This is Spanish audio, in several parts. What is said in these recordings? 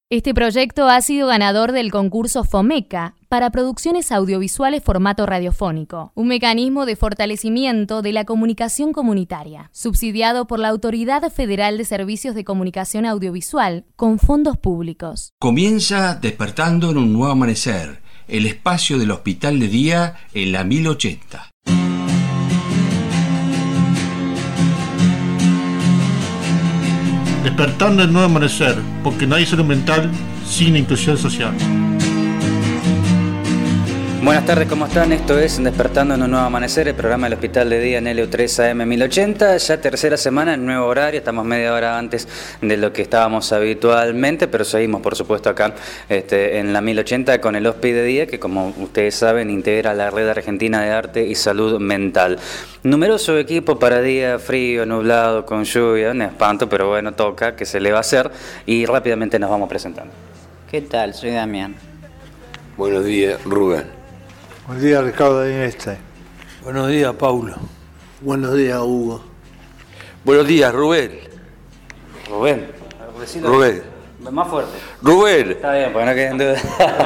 Este proyecto ha sido ganador del concurso FOMECA para producciones audiovisuales formato radiofónico, un mecanismo de fortalecimiento de la comunicación comunitaria, subsidiado por la Autoridad Federal de Servicios de Comunicación Audiovisual con fondos públicos. Comienza Despertando en un Nuevo Amanecer, el espacio del Hospital de Día en la 1080. Despertando el nuevo amanecer, porque no hay salud mental sin inclusión social. Buenas tardes, ¿cómo están? Esto es Despertando en un Nuevo Amanecer, el programa del Hospital de Día en LU3 AM 1080. Ya tercera semana, nuevo horario, estamos media hora antes de lo que estábamos habitualmente, pero seguimos, por supuesto, acá en la 1080 con el Hospital de Día, que como ustedes saben, integra la Red Argentina de Arte y Salud Mental. Numeroso equipo para día frío, nublado, con lluvia, un espanto, pero bueno, toca, que se le va a hacer, y rápidamente nos vamos presentando. ¿Qué tal? Soy Damián. Buenos días, Rubén. Buenos días, Ricardo de Ineste. Buenos días, Paulo. Buenos días, Hugo. Buenos días, Rubén. Rubén. Rubén. Más fuerte. Rubén. Está bien, porque no queden dudas.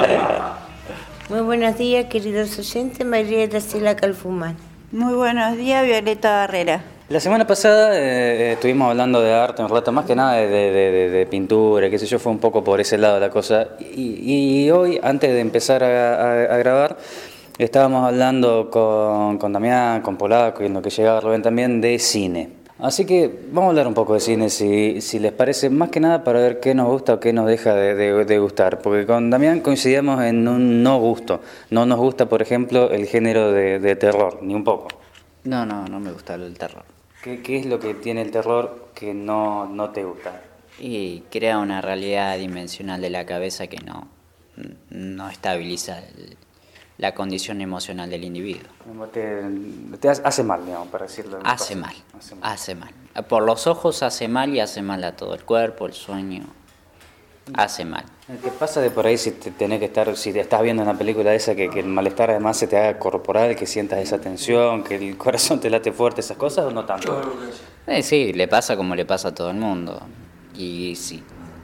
Muy buenos días, queridos oyentes. María Graciela Calfumán. Muy buenos días, Violeta Barrera. La semana pasada estuvimos hablando de arte un rato, más que nada de pintura, qué sé yo, fue un poco por ese lado la cosa. Y hoy, antes de empezar a grabar, estábamos hablando con Damián, con Polaco y en lo que llegaba Rubén también, de cine. Así que vamos a hablar un poco de cine, si les parece, más que nada para ver qué nos gusta o qué nos deja de gustar. Porque con Damián coincidíamos en un no gusto. No nos gusta, por ejemplo, el género de terror, ni un poco. No me gusta el terror. ¿Qué es lo que tiene el terror que no te gusta? Y crea una realidad dimensional de la cabeza que no estabiliza la condición emocional del individuo. Te hace mal, digamos, para decirlo. Hace mal. Por los ojos hace mal y hace mal a todo el cuerpo, el sueño. Hace mal. ¿Qué pasa de por ahí si si te estás viendo una película de esa que el malestar además se te haga corporal, que sientas esa tensión, que el corazón te late fuerte, esas cosas, o no tanto? Sí, le pasa como le pasa a todo el mundo. Y sí.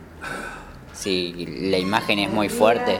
Si la imagen es muy fuerte.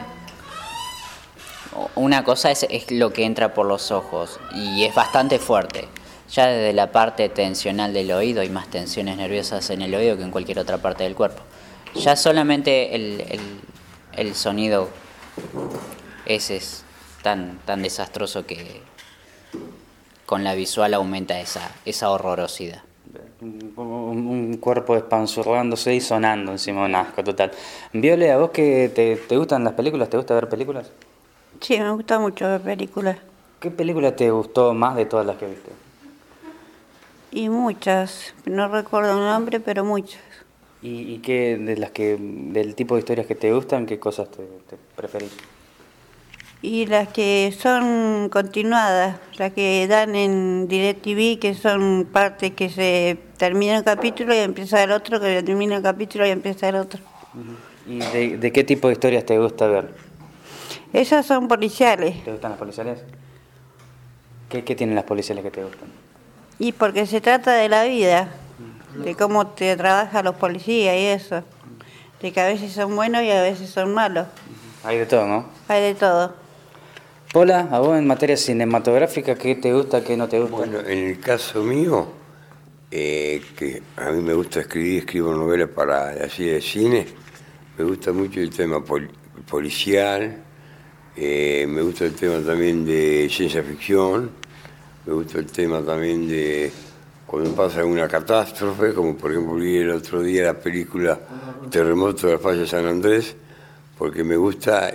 Una cosa es lo que entra por los ojos y es bastante fuerte. Ya desde la parte tensional del oído hay más tensiones nerviosas en el oído que en cualquier otra parte del cuerpo. Ya solamente el sonido ese es tan desastroso que con la visual aumenta esa horrorosidad. Un cuerpo espanzurrándose y sonando encima de un asco total. Viole, ¿a vos que te gustan las películas? ¿Te gusta ver películas? Sí, me gusta mucho ver películas. ¿Qué película te gustó más de todas las que viste? Y muchas, no recuerdo el nombre, pero muchas. ¿Y qué del tipo de historias que te gustan, qué cosas te preferís? Y las que son continuadas, las que dan en DirecTV, que son partes que se termina un capítulo y empieza el otro, que termina el capítulo y empieza el otro. ¿Y de qué tipo de historias te gusta ver? Esas son policiales. ¿Te gustan las policiales? ¿Qué tienen las policiales que te gustan? Y porque se trata de la vida, de cómo te trabajan los policías y eso. De que a veces son buenos y a veces son malos. Hay de todo, ¿no? Hay de todo. Pola, a vos en materia cinematográfica, ¿qué te gusta, qué no te gusta? Bueno, en el caso mío, que a mí me gusta escribo novelas para así de cine, me gusta mucho el tema policial, me gusta el tema también de ciencia ficción, me gusta el tema también de cuando pasa una catástrofe, como por ejemplo vi el otro día la película Terremoto de la Falla de San Andrés, porque me gusta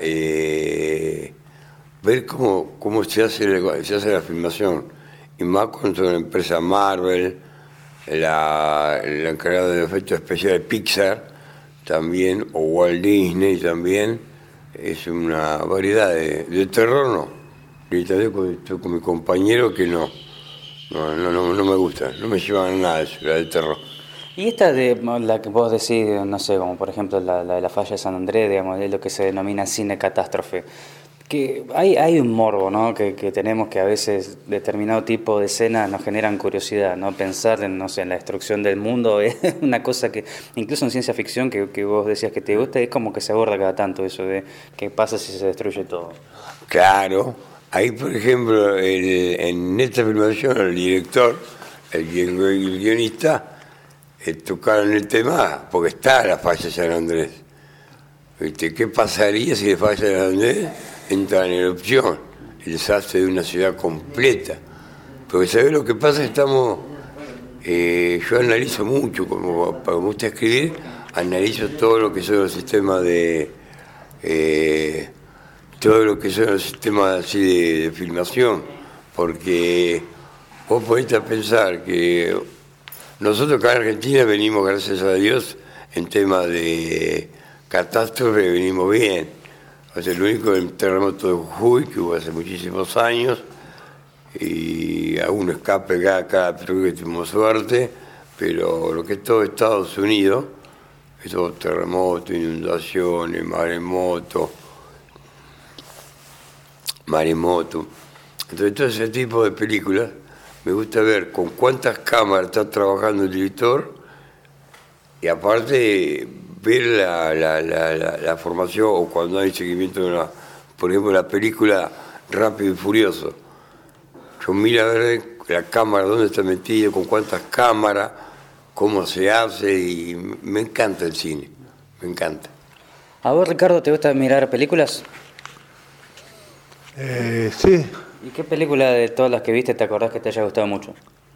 ver cómo se hace la filmación, y más cuando la empresa Marvel, la encargada de efectos especiales Pixar también, o Walt Disney también, es una variedad de terror, no. Y también estoy con mi compañero que no me gusta, no me llevan nada eso, la del terror. Y esta de la que vos decís, no sé, como por ejemplo la de la Falla de San Andrés, digamos, es lo que se denomina cine catástrofe. Que hay un morbo, ¿no? que tenemos, que a veces determinado tipo de escenas nos generan curiosidad, ¿no? Pensar en, no sé, en la destrucción del mundo es una cosa que, incluso en ciencia ficción, que vos decías que te gusta, es como que se aborda cada tanto eso de qué pasa si se destruye todo. Claro, ahí por ejemplo, en esta filmación el director, el guionista, tocaron el tema, porque está la falla de San Andrés. ¿Viste? ¿Qué pasaría si la falla de San Andrés entra en erupción? El desastre de una ciudad completa. Porque ¿sabés lo que pasa? Estamos, yo analizo mucho, como me gusta escribir, analizo todo lo que son los sistemas todo lo que son los sistemas así de filmación, porque vos ponete a pensar que nosotros acá en Argentina venimos, gracias a Dios, en temas de catástrofe venimos bien. O sea, el único terremoto de Jujuy, que hubo hace muchísimos años, y a uno escape acá creo que tuvimos suerte, pero lo que es todo Estados Unidos, esos terremotos, inundaciones, maremotos. Entonces, todo ese tipo de películas me gusta ver con cuántas cámaras está trabajando el director y aparte ver la formación o cuando hay seguimiento de por ejemplo, la película Rápido y Furioso. Yo miro a ver la cámara, dónde está metida, con cuántas cámaras, cómo se hace y me encanta el cine, me encanta. ¿A vos, Ricardo, te gusta mirar películas? Sí. ¿Y qué película de todas las que viste te acordás que te haya gustado mucho?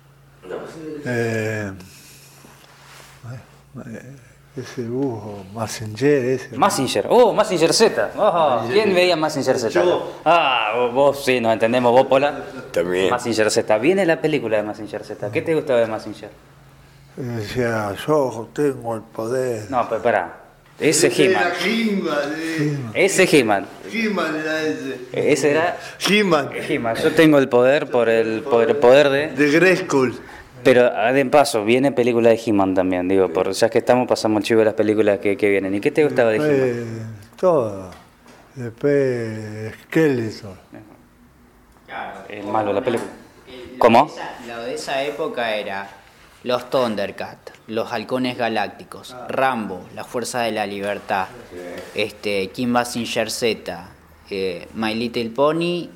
Ese Mazinger, ese. Mazinger, Mazinger Z. ¿Quién veía Mazinger Z? Yo. Vos sí, nos entendemos, vos, Pola. También. Mazinger Z. Viene la película de Mazinger Z. ¿Qué te gustaba de Mazinger? Decía, yo tengo el poder. No, pero pará. Ese He-Man. Ese He-Man. He-Man era ese. Ese era He-Man. He-Man. Yo tengo el poder por el poder de... De Grayskull. Pero de paso, viene película de He-Man también, digo, ya que estamos pasamos chivo de las películas que vienen. ¿Y qué te gustaba de He-Man? Todo. Después Skeletor. El malo de la película. ¿Cómo? Lo de esa época era los Thundercats, los Halcones Galácticos, Rambo, la Fuerza de la Libertad, Kim Basinger Z, My Little Pony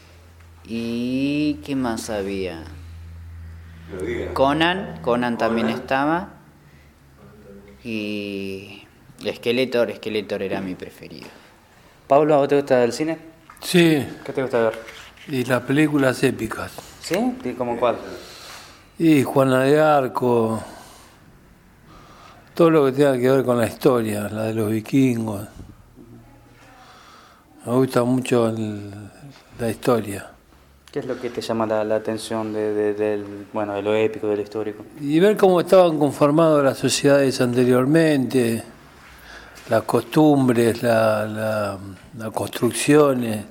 y ¿qué más había? Conan también estaba y Skeletor era mi preferido. Pablo, ¿a vos te gusta el cine? Sí. ¿Qué te gusta ver? Y las películas épicas. ¿Sí? ¿Cómo cuál? Y Juana de Arco, todo lo que tenga que ver con la historia, la de los vikingos. Me gusta mucho la historia. ¿Qué es lo que te llama la atención de lo épico, de lo histórico? Y ver cómo estaban conformadas las sociedades anteriormente, las costumbres, las construcciones,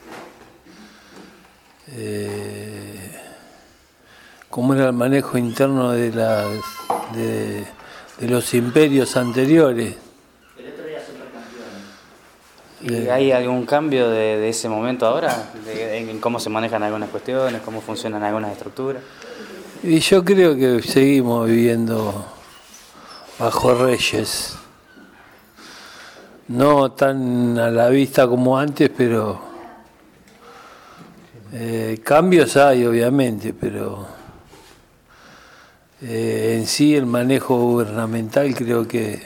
cómo era el manejo interno de los imperios anteriores. ¿Y hay algún cambio de ese momento ahora? En cómo se manejan algunas cuestiones, cómo funcionan algunas estructuras. Y yo creo que seguimos viviendo bajo reyes. No tan a la vista como antes, pero cambios hay obviamente, pero en sí el manejo gubernamental creo que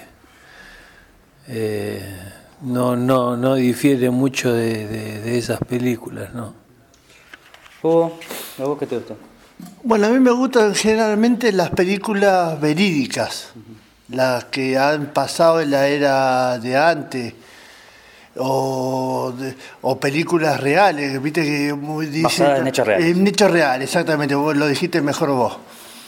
no difiere mucho de esas películas, ¿no? Hugo, ¿a vos qué te gusta? Bueno, a mí me gustan generalmente las películas verídicas, las que han pasado en la era de antes, o películas reales, viste que basadas en hechos reales. En hechos reales, exactamente, vos lo dijiste mejor vos.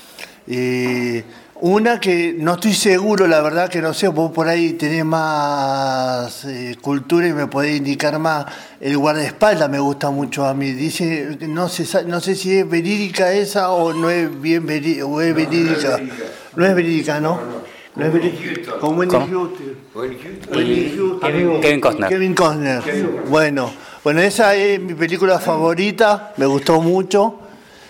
Una que no estoy seguro, la verdad que no sé, vos por ahí tenés más cultura y me podés indicar más. El guardaespaldas me gusta mucho a mí. Dice, no sé si es verídica esa o no es bien verídica. No es verídica, ¿no? No es verídica. Con Wendy Houston. Kevin Costner. Kevin Costner. Bueno, Bueno, esa es mi película favorita, me gustó mucho.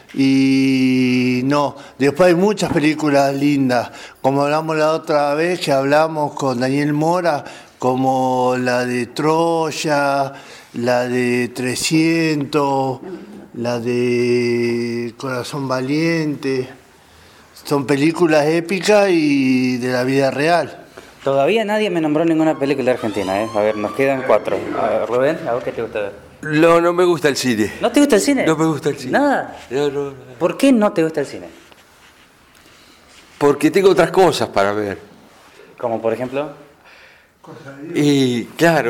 Y no, después hay muchas películas lindas, como hablamos la otra vez que hablamos con Daniel Mora, como la de Troya, la de 300, la de Corazón Valiente. Son películas épicas y de la vida real. Todavía nadie me nombró ninguna película argentina, ¿eh? A ver, nos quedan 4. A ver, Rubén, ¿a vos qué te gusta ver? No me gusta el cine. ¿No te gusta el cine? No me gusta el cine. ¿Nada? No. ¿Por qué no te gusta el cine? Porque tengo otras cosas para ver. Como por ejemplo... Y claro.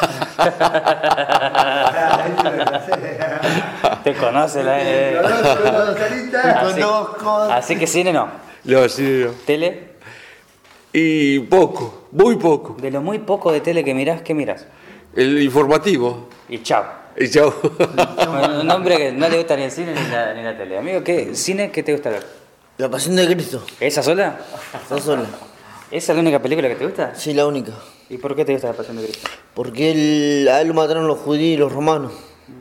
Te conoce la... Te conozco. Así que cine no. No, cine no. ¿Tele? Y poco, muy poco. De lo muy poco de tele que mirás, ¿qué mirás? El informativo. Y chao. Y chao. Un hombre que no le gusta ni el cine ni la tele. Amigo, ¿qué cine qué te gusta ver? La Pasión de Cristo. ¿Esa sola? Esa sola. ¿Esa es la única película que te gusta? Sí, la única. ¿Y por qué te gusta La Pasión de Cristo? Porque a él lo mataron los judíos y los romanos.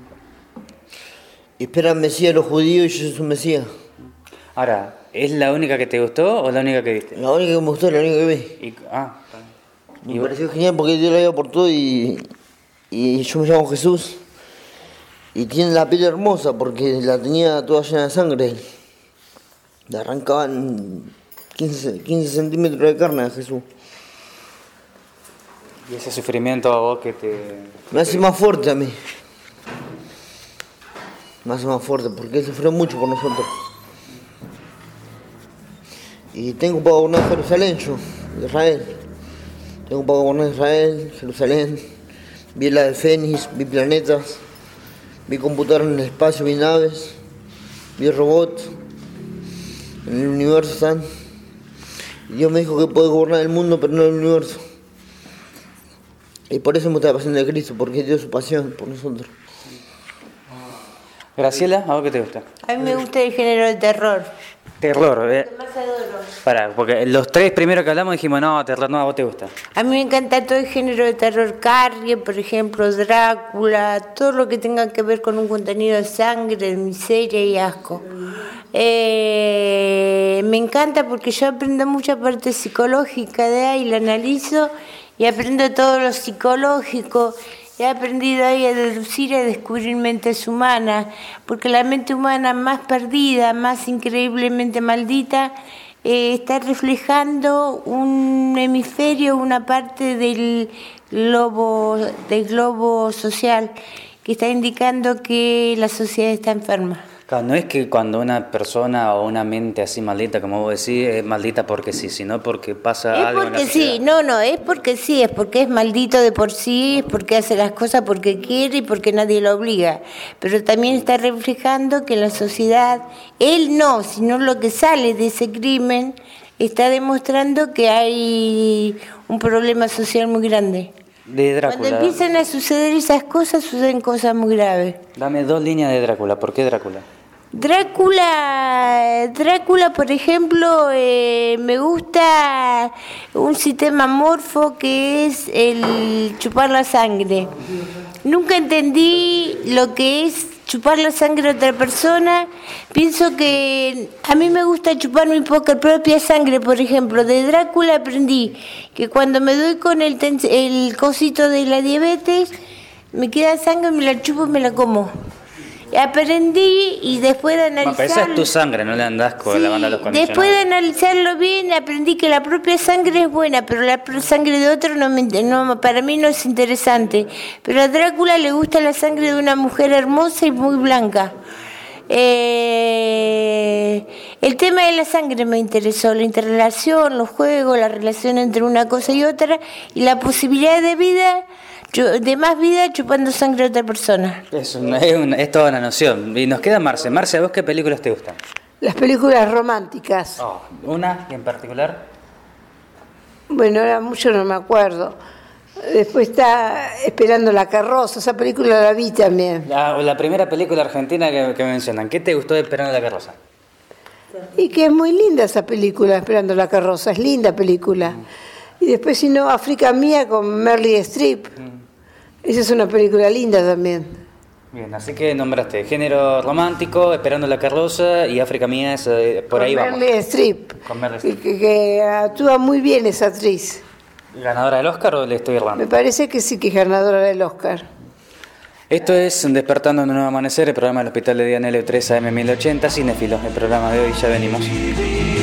Y esperan Mesías los judíos y yo soy un Mesías. Ahora, ¿es la única que te gustó o la única que viste? La única que me gustó, la única que vi. Me pareció genial porque Dios la dio por todo y yo me llamo Jesús. Y tiene la piel hermosa porque la tenía toda llena de sangre. Le arrancaban 15 centímetros de carne a Jesús. ¿Y ese sufrimiento a vos que te...? Me hace más fuerte a mí. Me hace más fuerte porque él sufrió mucho por nosotros. Y tengo para gobernar Jerusalén yo, de Israel. Tengo para gobernar Israel, Jerusalén. Vi la de Fénix, vi planetas. Vi computador en el espacio, vi naves. Vi robots. En el universo están. Y Dios me dijo que puedo gobernar el mundo, pero no el universo. Y por eso me gusta la Pasión de Cristo, porque dio su pasión por nosotros. Graciela, ¿a vos qué te gusta? A mí me gusta el género de terror. Terror, Más adoro. Pará, porque los 3 primeros que hablamos dijimos, no, terror no, a vos te gusta. A mí me encanta todo el género de terror, Carrie, por ejemplo, Drácula, todo lo que tenga que ver con un contenido de sangre, de miseria y asco. Me encanta porque yo aprendo mucha parte psicológica de ahí, la analizo y aprendo todo lo psicológico. He aprendido ahí a deducir y a descubrir mentes humanas, porque la mente humana más perdida, más increíblemente maldita, está reflejando un hemisferio, una parte del globo social, que está indicando que la sociedad está enferma. Claro, no es que cuando una persona o una mente así maldita, como vos decís, es maldita porque sí, sino porque pasa algo en la sociedad. Sí, no, es porque sí, es porque es maldito de por sí, es porque hace las cosas porque quiere y porque nadie lo obliga. Pero también está reflejando que la sociedad, él no, sino lo que sale de ese crimen, está demostrando que hay un problema social muy grande. De Drácula. Cuando empiezan a suceder esas cosas, suceden cosas muy graves. Dame 2 líneas de Drácula. ¿Por qué Drácula? Drácula, por ejemplo, me gusta un sistema morfo que es el chupar la sangre. Nunca entendí lo que es chupar la sangre de otra persona. Pienso que a mí me gusta chupar mi propia sangre, por ejemplo. De Drácula aprendí que cuando me doy con el cosito de la diabetes, me queda sangre, me la chupo y me la como. Aprendí y después de analizarlo... Pero esa es tu sangre, no le andás con la banda de los condicionados. Después de analizarlo bien, aprendí que la propia sangre es buena, pero la sangre de otro para mí no es interesante. Pero a Drácula le gusta la sangre de una mujer hermosa y muy blanca. El tema de la sangre me interesó, la interrelación, los juegos, la relación entre una cosa y otra, y la posibilidad de vida... de más vida chupando sangre de otra persona. Es toda una noción. Y nos queda Marce. Marce, ¿a vos qué películas te gustan? Las películas románticas. ¿Una en particular? Bueno, ahora mucho no me acuerdo. Después está Esperando la carroza, esa película la vi también. La primera película argentina que mencionan. ¿Qué te gustó de Esperando la carroza? Y que es muy linda esa película, Esperando la carroza, es linda película. Y después, si no, África Mía con Meryl Streep. Esa es una película linda también. Bien, así que nombraste género romántico, Esperando la carroza y África Mía, por ahí vamos. Meryl Streep. Con Meryl Streep. Que actúa muy bien esa actriz. ¿Ganadora del Oscar o le estoy errando? Me parece que sí que es ganadora del Oscar. Esto es Despertando en un Nuevo Amanecer, el programa del Hospital de Día en L3 AM 1080, Cinéfilos. El programa de hoy ya venimos.